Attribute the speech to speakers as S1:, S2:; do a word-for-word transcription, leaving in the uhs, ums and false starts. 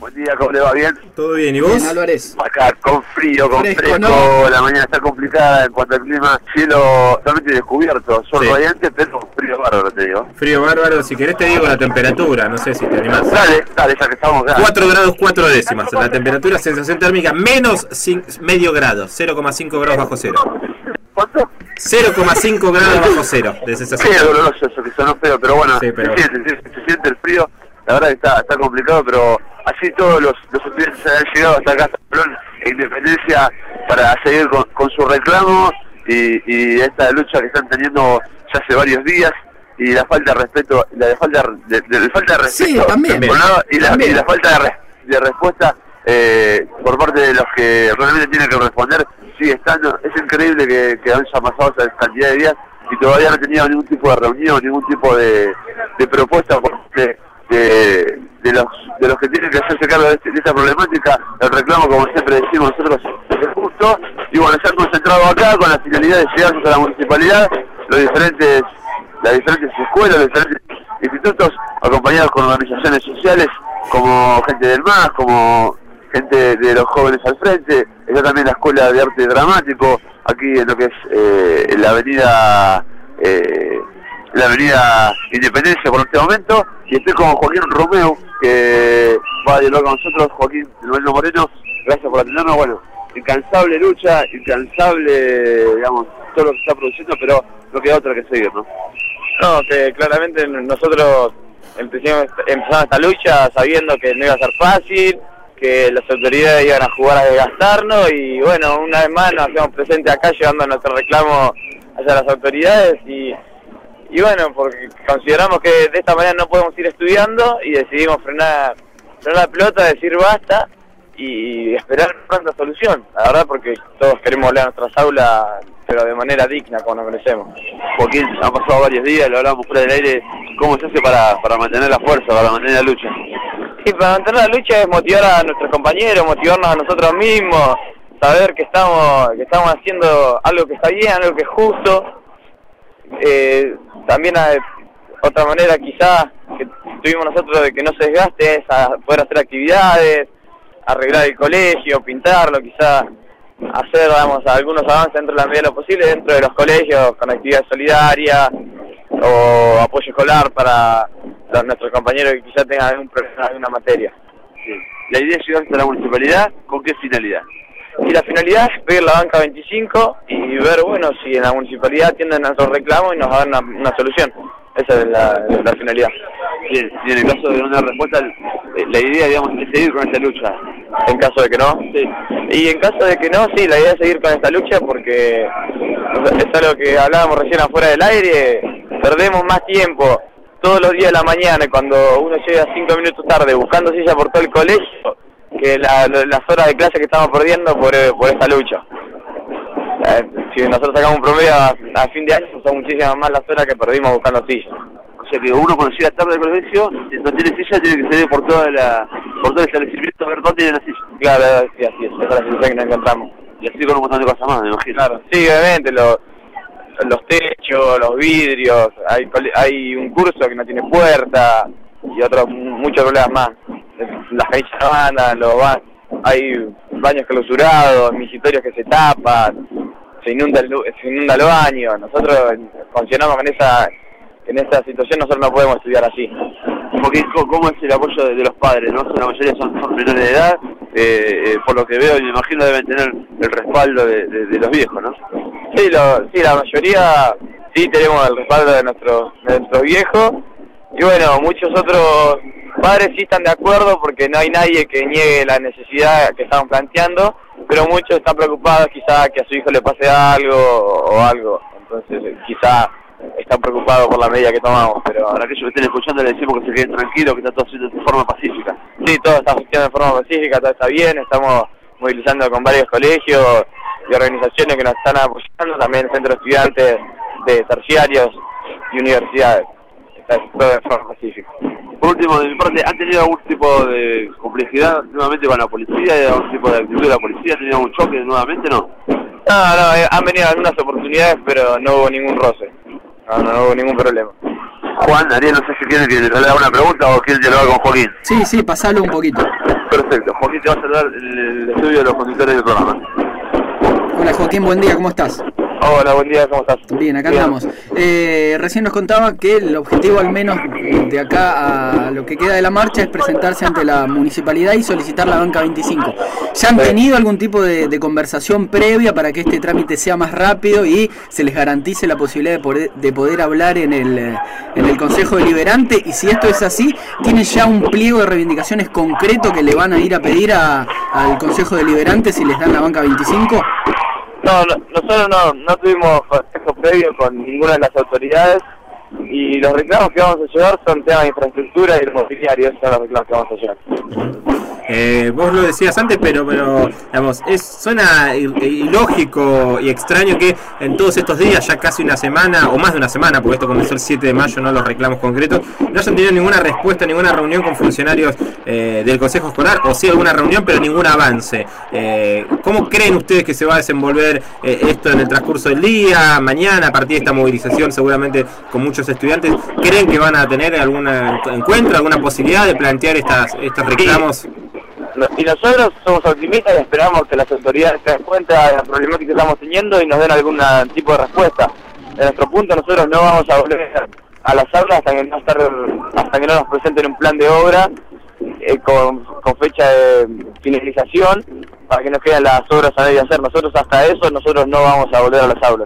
S1: Buen día, ¿cómo le va? ¿Bien?
S2: ¿Todo bien? ¿Y vos?
S3: Bien, Álvarez.
S1: Acá, con frío, con fresco,
S3: Fresco,
S1: fresco
S3: ¿no?
S1: La mañana está complicada en cuanto al clima. Cielo totalmente descubierto, sol
S2: Sí.
S1: radiante, pero frío bárbaro, te digo.
S2: Frío bárbaro, si querés te digo la temperatura, no sé si te animás.
S1: Dale, dale, ya que estamos acá.
S2: cuatro grados cuatro décimas, la temperatura, sensación térmica menos cin- medio grado, cero coma cinco grados bajo cero.
S1: ¿Cuánto?
S2: cero coma cinco grados bajo cero de sensación
S1: Sí, es
S2: térmica.
S1: doloroso eso, que sonó feo, pero bueno,
S2: Sí, pero-
S1: Se, siente, se, se siente el frío. La verdad que está, está complicado, pero así todos los, los estudiantes han llegado hasta acá, hasta Colón, e Independencia, para seguir con, con su reclamo y, y esta lucha que están teniendo ya hace varios días, y la falta de respeto, la falta de, de, de falta de respeto,
S3: Sí, también.
S1: por un lado, y, la,
S3: También.
S1: y la falta de, re- de respuesta eh, por parte de los que realmente tienen que responder sigue estando. Es increíble que, que han pasado esa cantidad de días y todavía no han tenido ningún tipo de reunión, ningún tipo de, de propuesta por parte de, de los de los que tienen que hacerse cargo de, este- de esta problemática. El reclamo, como siempre decimos nosotros, es justo, y bueno, se han concentrado acá con la finalidad de llegar a la municipalidad, los diferentes las diferentes escuelas, los diferentes institutos, acompañados con organizaciones sociales, como gente del M A S, como gente de los jóvenes al frente. Está también la Escuela de Arte Dramático, aquí en lo que es eh, en la avenida eh, la avenida Independencia por este momento, y estoy con Joaquín Romeu, que va a dialogar con nosotros. Joaquín Moreno Moreno, gracias por atendernos. Bueno, incansable lucha, incansable, digamos, todo lo que está produciendo, pero no queda otra que seguir, ¿no?
S4: No, que claramente nosotros empezamos, empezamos esta lucha sabiendo que no iba a ser fácil, que las autoridades iban a jugar a desgastarnos, y bueno, una vez más nos hacemos presentes acá llevando nuestro reclamo hacia las autoridades, y, y bueno, porque consideramos que de esta manera no podemos ir estudiando y decidimos frenar, frenar la pelota, decir basta y esperar pronta solución, la verdad, porque todos queremos volver a nuestras aulas, pero de manera digna, como nos merecemos.
S1: Joaquín, han pasado varios días, lo hablábamos fuera del aire. ¿Cómo se hace para, para mantener la fuerza, para mantener la lucha?
S4: Y para mantener la lucha es motivar a nuestros compañeros, motivarnos a nosotros mismos, saber que estamos que estamos haciendo algo que está bien, algo que es justo. Eh, también hay otra manera quizás que tuvimos nosotros de que no se desgaste es a poder hacer actividades, arreglar el colegio, pintarlo, quizás hacer, digamos, algunos avances dentro de la medida de lo posible dentro de los colegios con actividades solidarias o apoyo escolar para los, nuestros compañeros que quizás tengan algún problema en alguna materia.
S1: Sí. La idea es llegar hasta la municipalidad, ¿con qué finalidad?
S4: Y la finalidad es pedir la banca veinticinco y ver, bueno, si en la municipalidad atienden a nuestros reclamos y nos dan una, una solución. Esa es la, la finalidad.
S1: Bien, y en el caso de una respuesta, la idea, digamos, es seguir con esta lucha.
S4: En caso de que no, sí. Y en caso de que no, sí, la idea es seguir con esta lucha porque es algo que hablábamos recién afuera del aire, perdemos más tiempo todos los días de la mañana cuando uno llega cinco minutos tarde buscando silla por todo el colegio que la, la, las horas de clase que estamos perdiendo por, por esta lucha. Eh, si nosotros sacamos un promedio a, a fin de año, son muchísimas más las horas que perdimos buscando sillas.
S1: O sea que uno cuando llega tarde al colegio, si no tiene silla, tiene que salir por toda la, por todo el establecimiento a ver dónde tiene la silla.
S4: Claro, sí, así es, esa es la situación que nos encontramos.
S1: Y así con un montón de cosas más, me imagino.
S4: Claro, sí, obviamente, los, los techos, los vidrios, hay, hay un curso que no tiene puerta y otros muchos problemas más. Las canillas no andan, los ba hay baños clausurados, misitorios que se tapan, se inunda el, se inunda el baño. Nosotros funcionamos con esa, en esa situación, nosotros no podemos estudiar así.
S1: Porque, ¿cómo es el apoyo de, de los padres? ¿No? La mayoría son, son menores de edad, eh, eh, por lo que veo y me imagino deben tener el respaldo de, de, de los viejos, ¿no?
S4: Sí, lo, sí, la mayoría sí tenemos el respaldo de nuestros, de nuestros viejos, y bueno, muchos otros padres sí están de acuerdo porque no hay nadie que niegue la necesidad que estamos planteando, pero muchos están preocupados quizá que a su hijo le pase algo o algo, entonces quizá están preocupados por la medida que tomamos, pero
S1: para aquellos que estén escuchando les decimos que se queden tranquilos, que está todo haciendo de forma pacífica.
S4: Sí, todo está funcionando de forma pacífica, todo está bien, estamos movilizando con varios colegios y organizaciones que nos están apoyando, también centros de estudiantes de terciarios y universidades, está todo de forma pacífica.
S1: Por último, de mi parte, ¿han tenido algún tipo de complejidad nuevamente con la policía, algún tipo de actitud de la policía? ¿Han tenido algún choque nuevamente? No.
S4: No, no, eh, han venido algunas oportunidades, pero no hubo ningún roce. No, no, no hubo ningún problema.
S1: Juan, Ariel, no sé si quieren que le haga una pregunta o quieren dialogar con Joaquín.
S3: Sí, sí, pasalo un poquito.
S1: Perfecto. Joaquín, te va a saludar el estudio de los conductores del programa.
S3: Hola Joaquín, buen día, ¿cómo estás?
S4: Hola, buen día, ¿cómo estás?
S3: Bien, acá
S4: Bien.
S3: andamos. Eh, recién nos contaba que el objetivo, al menos de acá a lo que queda de la marcha, es presentarse ante la municipalidad y solicitar la banca veinticinco. ¿Ya han
S4: Sí.
S3: tenido algún tipo de, de conversación previa para que este trámite sea más rápido y se les garantice la posibilidad de poder, de poder hablar en el, eh, en el Consejo Deliberante? Y si esto es así, ¿tienen ya un pliego de reivindicaciones concreto que le van a ir a pedir a, al Consejo Deliberante si les dan la banca veinticinco?
S4: No, no, nosotros no, no tuvimos consejo previo con ninguna de las autoridades y los reclamos que vamos a llevar son temas de infraestructura y mobiliario, esos son los reclamos que vamos a llevar.
S2: Eh, vos lo decías antes, pero, pero digamos, es, suena ilógico y extraño que en todos estos días, ya casi una semana, o más de una semana, porque esto comenzó el siete de mayo, no los reclamos concretos, no hayan tenido ninguna respuesta, ninguna reunión con funcionarios eh, del Consejo Escolar, o sí alguna reunión, pero ningún avance. Eh, ¿Cómo creen ustedes que se va a desenvolver eh, esto en el transcurso del día, mañana, a partir de esta movilización, seguramente con muchos estudiantes? ¿Creen que van a tener algún encuentro, alguna posibilidad de plantear estas, estos reclamos?
S4: Y nosotros somos optimistas y esperamos que las autoridades se den cuenta de la problemática que estamos teniendo y nos den algún tipo de respuesta. De nuestro punto, nosotros no vamos a volver a las aulas hasta que no, estar, hasta que no nos presenten un plan de obra eh, con, con fecha de finalización para que nos queden las obras a medio hacer. Nosotros hasta eso, nosotros no vamos a volver a las aulas.